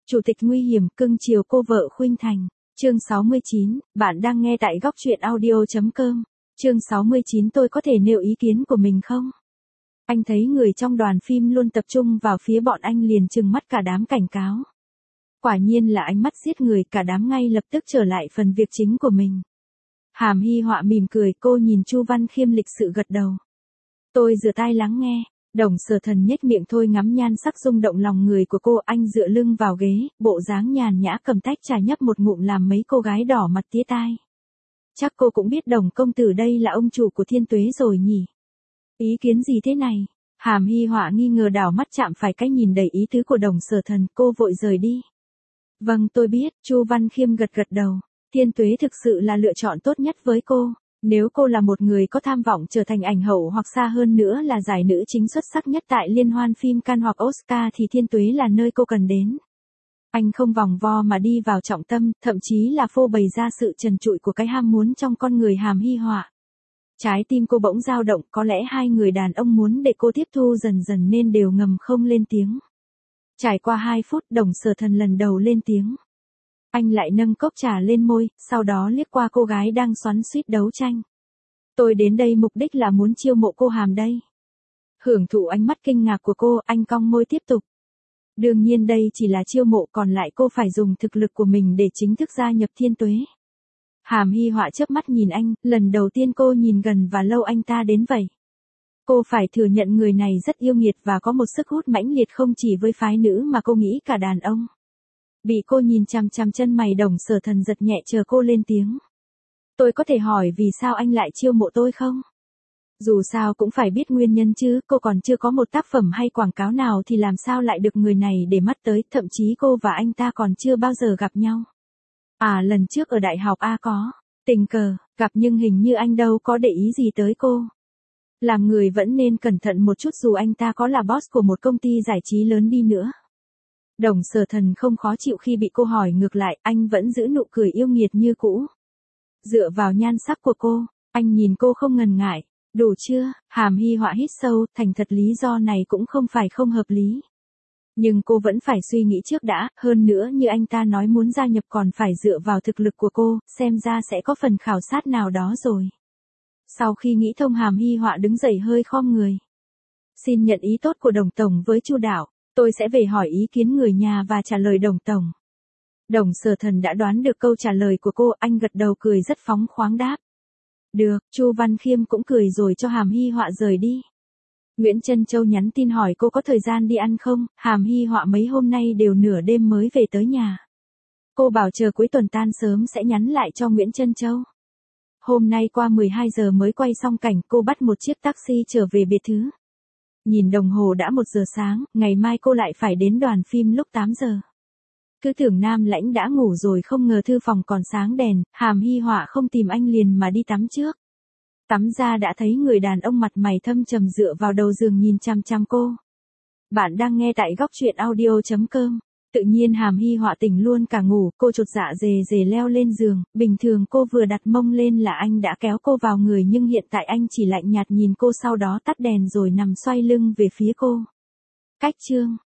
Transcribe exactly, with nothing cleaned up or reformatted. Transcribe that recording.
Chủ tịch nguy hiểm cưng chiều cô vợ khuynh thành. Chương sáu mươi chín, bạn đang nghe tại góc truyện audio.com. Chương sáu mươi chín tôi có thể nêu ý kiến của mình không? Anh thấy người trong đoàn phim luôn tập trung vào phía bọn anh liền trừng mắt cả đám cảnh cáo. Quả nhiên là ánh mắt giết người, cả đám ngay lập tức trở lại phần việc chính của mình. Hàm Hy Họa mỉm cười, cô nhìn Chu Văn Khiêm lịch sự gật đầu. Tôi rửa tai lắng nghe. Đồng Sở Thần nhếch miệng thôi ngắm nhan sắc rung động lòng người của cô, anh dựa lưng vào ghế, bộ dáng nhàn nhã cầm tách trà nhấp một ngụm làm mấy cô gái đỏ mặt tía tai. Chắc cô cũng biết Đồng công tử đây là ông chủ của Thiên Tuế rồi nhỉ? Ý kiến gì thế này? Hàm Hy Họa nghi ngờ đảo mắt chạm phải cái nhìn đầy ý tứ của Đồng Sở Thần, cô vội rời đi. Vâng tôi biết, Chu Văn Khiêm gật gật đầu. Thiên Tuế thực sự là lựa chọn tốt nhất với cô. Nếu cô là một người có tham vọng trở thành ảnh hậu hoặc xa hơn nữa là giải nữ chính xuất sắc nhất tại liên hoan phim Cannes hoặc Oscar thì Thiên Tuế là nơi cô cần đến. Anh không vòng vo mà đi vào trọng tâm, thậm chí là phô bày ra sự trần trụi của cái ham muốn trong con người Hàm Hy Họa. Trái tim cô bỗng dao động, có lẽ hai người đàn ông muốn để cô tiếp thu dần dần nên đều ngầm không lên tiếng. Trải qua hai phút, Đồng Sở Thần lần đầu lên tiếng. Anh lại nâng cốc trà lên môi, sau đó liếc qua cô gái đang xoắn xuýt đấu tranh. Tôi đến đây mục đích là muốn chiêu mộ cô Hàm đây. Hưởng thụ ánh mắt kinh ngạc của cô, anh cong môi tiếp tục. Đương nhiên đây chỉ là chiêu mộ, còn lại cô phải dùng thực lực của mình để chính thức gia nhập Thiên Tuế. Hàm Hy Họa chớp mắt nhìn anh, lần đầu tiên cô nhìn gần và lâu anh ta đến vậy. Cô phải thừa nhận người này rất yêu nghiệt và có một sức hút mãnh liệt không chỉ với phái nữ mà cô nghĩ cả đàn ông. Bị cô nhìn chằm chằm chân mày, Đồng Sở Thần giật nhẹ chờ cô lên tiếng. Tôi có thể hỏi vì sao anh lại chiêu mộ tôi không? Dù sao cũng phải biết nguyên nhân chứ, cô còn chưa có một tác phẩm hay quảng cáo nào thì làm sao lại được người này để mắt tới, thậm chí cô và anh ta còn chưa bao giờ gặp nhau. À lần trước ở đại học A có, tình cờ, gặp nhưng hình như anh đâu có để ý gì tới cô. Làm người vẫn nên cẩn thận một chút dù anh ta có là boss của một công ty giải trí lớn đi nữa. Đồng Sở Thần không khó chịu khi bị cô hỏi ngược lại, anh vẫn giữ nụ cười yêu nghiệt như cũ. Dựa vào nhan sắc của cô, anh nhìn cô không ngần ngại. Đủ chưa? Hàm Hy Họa hít sâu, thành thật lý do này cũng không phải không hợp lý. Nhưng cô vẫn phải suy nghĩ trước đã, hơn nữa như anh ta nói muốn gia nhập còn phải dựa vào thực lực của cô, xem ra sẽ có phần khảo sát nào đó rồi. Sau khi nghĩ thông, Hàm Hy Họa đứng dậy hơi khom người. Xin nhận ý tốt của Đồng Tổng với Chu Đạo, tôi sẽ về hỏi ý kiến người nhà và trả lời Đồng Tổng. Đồng Sở Thần đã đoán được câu trả lời của cô, anh gật đầu cười rất phóng khoáng đáp. Được, Chu Văn Khiêm cũng cười rồi cho Hàm Hy Họa rời đi. Nguyễn Trân Châu nhắn tin hỏi cô có thời gian đi ăn không, Hàm Hy Họa mấy hôm nay đều nửa đêm mới về tới nhà. Cô bảo chờ cuối tuần tan sớm sẽ nhắn lại cho Nguyễn Trân Châu. Hôm nay qua mười hai giờ mới quay xong cảnh, cô bắt một chiếc taxi trở về biệt thự. Nhìn đồng hồ đã một giờ sáng, ngày mai cô lại phải đến đoàn phim lúc tám giờ. Cứ tưởng Nam Lãnh đã ngủ rồi, không ngờ thư phòng còn sáng đèn, Hàm Hy Họa không tìm anh liền mà đi tắm trước. Tắm ra đã thấy người đàn ông mặt mày thâm trầm dựa vào đầu giường nhìn chăm chăm cô. Bạn đang nghe tại góc truyện audio.com. Tự nhiên Hàm Hy Họa tỉnh luôn cả ngủ, cô chột dạ dề dề leo lên giường, bình thường cô vừa đặt mông lên là anh đã kéo cô vào người nhưng hiện tại anh chỉ lạnh nhạt nhìn cô sau đó tắt đèn rồi nằm xoay lưng về phía cô. Cách chương